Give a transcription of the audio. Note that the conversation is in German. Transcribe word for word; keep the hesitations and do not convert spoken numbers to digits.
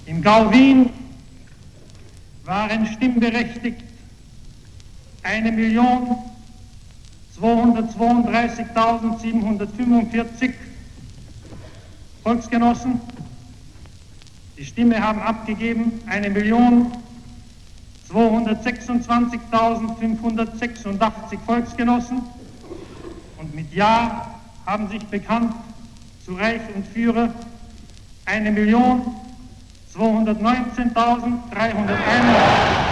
Im Gau Wien waren stimmberechtigt eine Million zweihundertzweiunddreißigtausendsiebenhundertfünfundvierzig Volksgenossen. Die Stimme haben abgegeben eine Million zweihundertsechsundzwanzigtausendfünfhundertsechsundachtzig Volksgenossen. Und mit Ja haben sich bekannt zu Reich und Führer eine Million zweihundertneunzehntausenddreihunderteinundachtzig.